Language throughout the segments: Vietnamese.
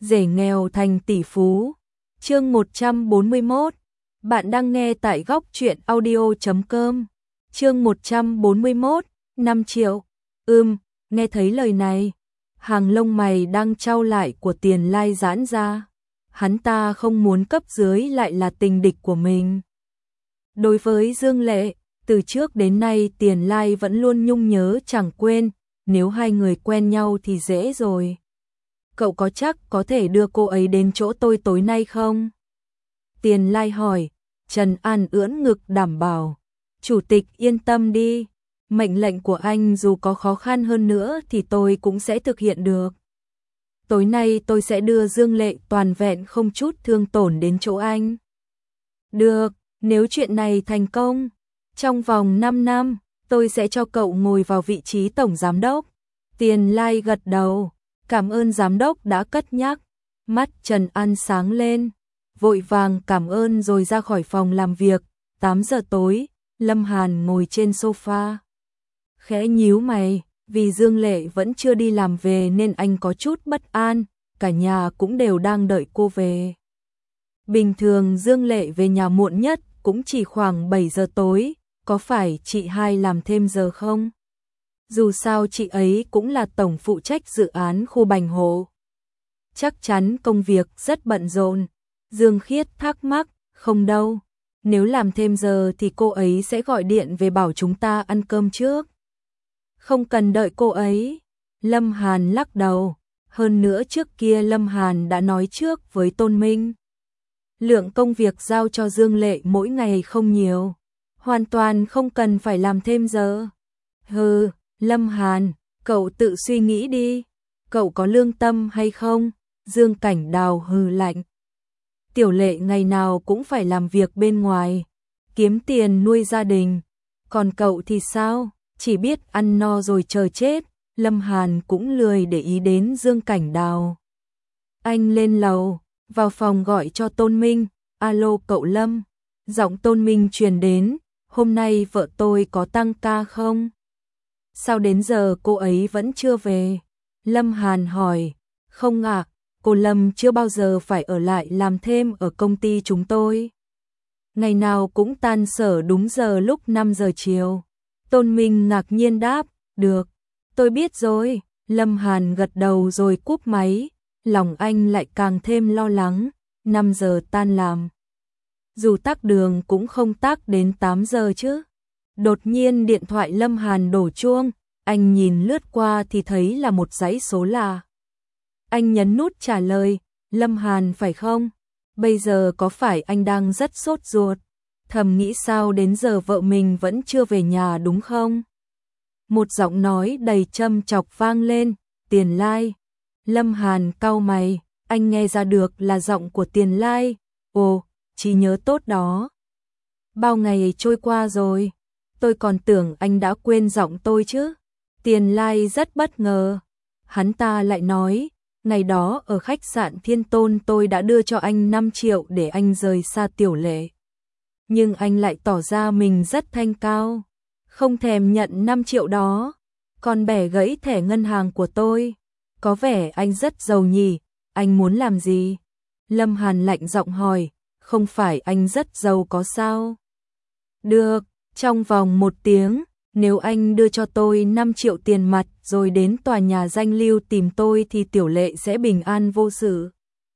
Rể nghèo thành tỷ phú. Chương 141. Bạn đang nghe tại góc truyện audio.com. Chương 141, 5 triệu. Nghe thấy lời này, hàng lông mày đang chau lại của Tiền Lai giãn ra. Hắn ta không muốn cấp dưới lại là tình địch của mình. Đối với Dương Lệ, từ trước đến nay Tiền Lai vẫn luôn nhung nhớ chẳng quên, nếu hai người quen nhau thì dễ rồi. Cậu có chắc có thể đưa cô ấy đến chỗ tôi tối nay không? Tiền Lai hỏi. Trần An ưỡn ngực đảm bảo. Chủ tịch yên tâm đi, mệnh lệnh của anh dù có khó khăn hơn nữa thì tôi cũng sẽ thực hiện được. Tối nay tôi sẽ đưa Dương Lệ toàn vẹn không chút thương tổn đến chỗ anh. Được, nếu chuyện này thành công, trong vòng 5 năm, tôi sẽ cho cậu ngồi vào vị trí tổng giám đốc. Tiền Lai gật đầu, cảm ơn giám đốc đã cất nhắc. Mắt Trần An sáng lên, vội vàng cảm ơn rồi ra khỏi phòng làm việc. 8 giờ tối, Lâm Hàn ngồi trên sofa. Khẽ nhíu mày, vì Dương Lệ vẫn chưa đi làm về nên anh có chút bất an, cả nhà cũng đều đang đợi cô về. Bình thường Dương Lệ về nhà muộn nhất cũng chỉ khoảng 7 giờ tối, có phải chị hai làm thêm giờ không? Dù sao chị ấy cũng là tổng phụ trách dự án khu Bành Hộ. Chắc chắn công việc rất bận rộn. Dương Khiết thắc mắc, không đâu. Nếu làm thêm giờ thì cô ấy sẽ gọi điện về bảo chúng ta ăn cơm trước. Không cần đợi cô ấy. Lâm Hàn lắc đầu. Hơn nữa trước kia Lâm Hàn đã nói trước với Tôn Minh. Lượng công việc giao cho Dương Lệ mỗi ngày không nhiều. Hoàn toàn không cần phải làm thêm giờ. Hừ, Lâm Hàn, cậu tự suy nghĩ đi. Cậu có lương tâm hay không? Dương Cảnh Đào hừ lạnh. Tiểu Lệ ngày nào cũng phải làm việc bên ngoài, kiếm tiền nuôi gia đình. Còn cậu thì sao? Chỉ biết ăn no rồi chờ chết. Lâm Hàn cũng lười để ý đến Dương Cảnh Đào. Anh lên lầu, vào phòng gọi cho Tôn Minh. Alo cậu Lâm. Giọng Tôn Minh truyền đến. Hôm nay vợ tôi có tăng ca không? Sao đến giờ cô ấy vẫn chưa về? Lâm Hàn hỏi. Không ạ, cô Lâm chưa bao giờ phải ở lại làm thêm ở công ty chúng tôi. Ngày nào cũng tan sở đúng giờ lúc 5 giờ chiều. Tôn Minh ngạc nhiên đáp. Được, tôi biết rồi. Lâm Hàn gật đầu rồi cúp máy. Lòng anh lại càng thêm lo lắng. 5 giờ tan làm. Dù tắc đường cũng không tắc đến 8 giờ chứ. Đột nhiên điện thoại Lâm Hàn đổ chuông. Anh nhìn lướt qua thì thấy là một dãy số lạ. Anh nhấn nút trả lời. Lâm Hàn phải không? Bây giờ có phải anh đang rất sốt ruột? Thầm nghĩ sao đến giờ vợ mình vẫn chưa về nhà đúng không? Một giọng nói đầy châm chọc vang lên. Tiền Lai. Lâm Hàn cau mày. Anh nghe ra được là giọng của Tiền Lai. Ồ, trí nhớ tốt đó. Bao ngày trôi qua rồi. Tôi còn tưởng anh đã quên giọng tôi chứ. Tiền Lai rất bất ngờ. Hắn ta lại nói. Ngày đó ở khách sạn Thiên Tôn tôi đã đưa cho anh 5 triệu để anh rời xa Tiểu Lệ. Nhưng anh lại tỏ ra mình rất thanh cao. Không thèm nhận 5 triệu đó. Còn bẻ gãy thẻ ngân hàng của tôi. Có vẻ anh rất giàu nhỉ. Anh muốn làm gì? Lâm Hàn lạnh giọng hỏi. Không phải anh rất giàu có sao? Được, trong vòng 1 tiếng. Nếu anh đưa cho tôi 5 triệu tiền mặt rồi đến tòa nhà danh lưu tìm tôi thì Tiểu Lệ sẽ bình an vô sự.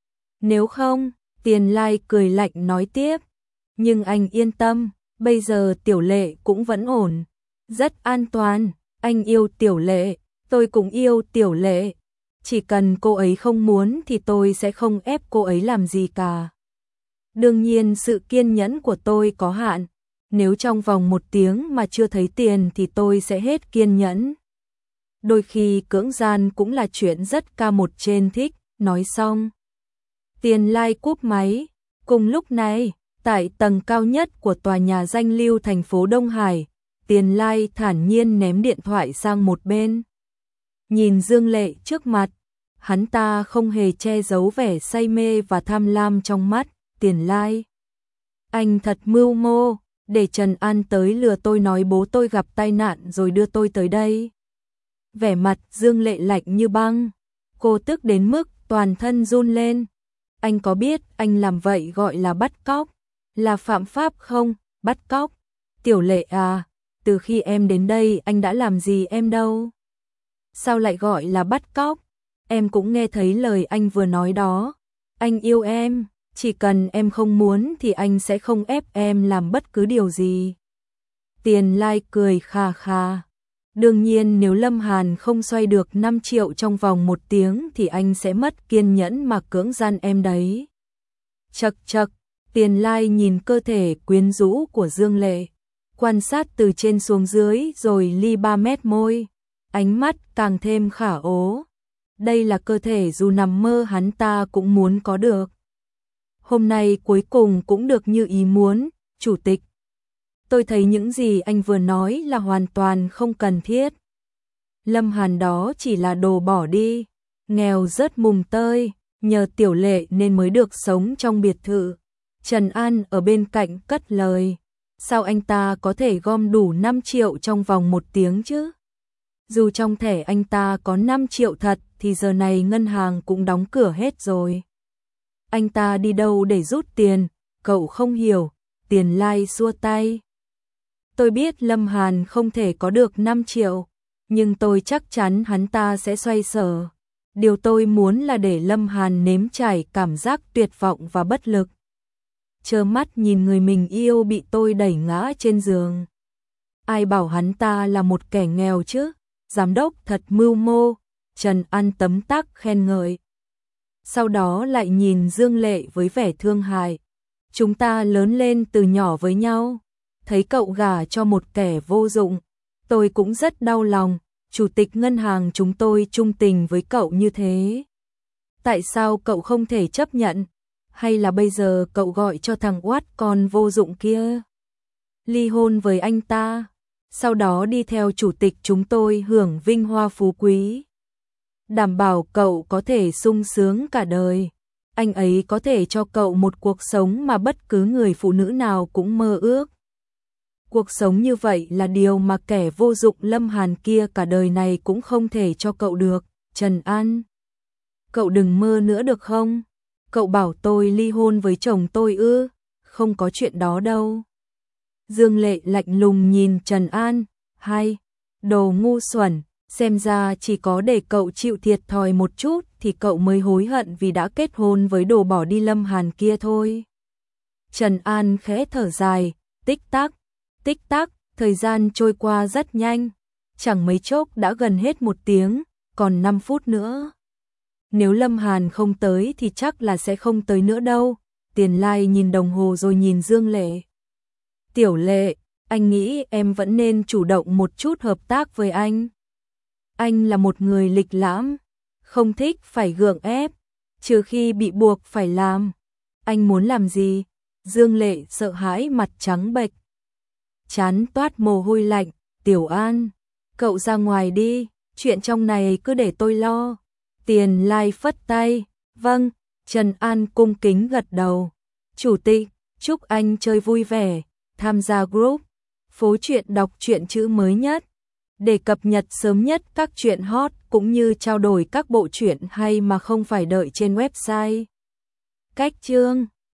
Nếu không, Tiền Lai cười lạnh nói tiếp. Nhưng anh yên tâm, bây giờ Tiểu Lệ cũng vẫn ổn. Rất an toàn, anh yêu Tiểu Lệ, tôi cũng yêu Tiểu Lệ. Chỉ cần cô ấy không muốn thì tôi sẽ không ép cô ấy làm gì cả. Đương nhiên sự kiên nhẫn của tôi có hạn. Nếu trong vòng 1 tiếng mà chưa thấy tiền thì tôi sẽ hết kiên nhẫn. Đôi khi cưỡng gian cũng là chuyện rất ca một trên thích. Nói xong, Tiền Lai cúp máy. Cùng lúc này, tại tầng cao nhất của tòa nhà danh lưu thành phố Đông Hải, Tiền Lai thản nhiên ném điện thoại sang một bên. Nhìn Dương Lệ trước mặt, hắn ta không hề che giấu vẻ say mê và tham lam trong mắt. Tiền Lai, anh thật mưu mô. Để Trần An tới lừa tôi nói bố tôi gặp tai nạn rồi đưa tôi tới đây. Vẻ mặt Dương Lệ lạnh như băng. Cô tức đến mức toàn thân run lên. Anh có biết anh làm vậy gọi là bắt cóc, là phạm pháp không? Bắt cóc? Tiểu Lệ à, từ khi em đến đây anh đã làm gì em đâu? Sao lại gọi là bắt cóc? Em cũng nghe thấy lời anh vừa nói đó. Anh yêu em, chỉ cần em không muốn thì anh sẽ không ép em làm bất cứ điều gì. Tiền Lai cười khà khà. Đương nhiên nếu Lâm Hàn không xoay được 5 triệu trong vòng 1 tiếng thì anh sẽ mất kiên nhẫn mà cưỡng gian em đấy. Chậc chậc, Tiền Lai nhìn cơ thể quyến rũ của Dương Lệ, quan sát từ trên xuống dưới rồi li 3 mét môi, ánh mắt càng thêm khả ố. Đây là cơ thể dù nằm mơ hắn ta cũng muốn có được. Hôm nay cuối cùng cũng được như ý muốn, chủ tịch. Tôi thấy những gì anh vừa nói là hoàn toàn không cần thiết. Lâm Hàn đó chỉ là đồ bỏ đi, nghèo rớt mùng tơi, nhờ Tiểu Lệ nên mới được sống trong biệt thự. Trần An ở bên cạnh cất lời, sao anh ta có thể gom đủ 5 triệu trong vòng 1 tiếng chứ? Dù trong thẻ anh ta có 5 triệu thật thì giờ này ngân hàng cũng đóng cửa hết rồi. Anh ta đi đâu để rút tiền, cậu không hiểu. Tiền Lai xua tay. Tôi biết Lâm Hàn không thể có được 5 triệu, nhưng tôi chắc chắn hắn ta sẽ xoay sở. Điều tôi muốn là để Lâm Hàn nếm trải cảm giác tuyệt vọng và bất lực. Trơ mắt nhìn người mình yêu bị tôi đẩy ngã trên giường. Ai bảo hắn ta là một kẻ nghèo chứ? Giám đốc thật mưu mô. Trần An tấm tắc khen ngợi. Sau đó lại nhìn Dương Lệ với vẻ thương hại. Chúng ta lớn lên từ nhỏ với nhau. Thấy cậu gả cho một kẻ vô dụng, tôi cũng rất đau lòng. Chủ tịch ngân hàng chúng tôi trung tình với cậu như thế. Tại sao cậu không thể chấp nhận? Hay là bây giờ cậu gọi cho thằng oát con vô dụng kia ly hôn với anh ta, sau đó đi theo chủ tịch chúng tôi hưởng vinh hoa phú quý. Đảm bảo cậu có thể sung sướng cả đời. Anh ấy có thể cho cậu một cuộc sống mà bất cứ người phụ nữ nào cũng mơ ước. Cuộc sống như vậy là điều mà kẻ vô dụng Lâm Hàn kia cả đời này cũng không thể cho cậu được. Trần An, cậu đừng mơ nữa được không? Cậu bảo tôi ly hôn với chồng tôi ư? Không có chuyện đó đâu. Dương Lệ lạnh lùng nhìn Trần An. Hay, đồ ngu xuẩn, xem ra chỉ có để cậu chịu thiệt thòi một chút thì cậu mới hối hận vì đã kết hôn với đồ bỏ đi Lâm Hàn kia thôi. Trần An khẽ thở dài, tích tắc, thời gian trôi qua rất nhanh. Chẳng mấy chốc đã gần hết 1 tiếng, còn 5 phút nữa. Nếu Lâm Hàn không tới thì chắc là sẽ không tới nữa đâu. Tiền Lai nhìn đồng hồ rồi nhìn Dương Lệ. Tiểu Lệ, anh nghĩ em vẫn nên chủ động một chút hợp tác với anh. Anh là một người lịch lãm, không thích phải gượng ép, trừ khi bị buộc phải làm. Anh muốn làm gì? Dương Lệ sợ hãi mặt trắng bệch, trán toát mồ hôi lạnh. Tiểu An, cậu ra ngoài đi, chuyện trong này cứ để tôi lo. Tiền Lai phất tay. Vâng. Trần An cung kính gật đầu. Chủ tịch, chúc anh chơi vui vẻ. Tham gia group Phố Truyện đọc truyện chữ mới nhất để cập nhật sớm nhất các truyện hot cũng như trao đổi các bộ truyện hay mà không phải đợi trên website. Cách chương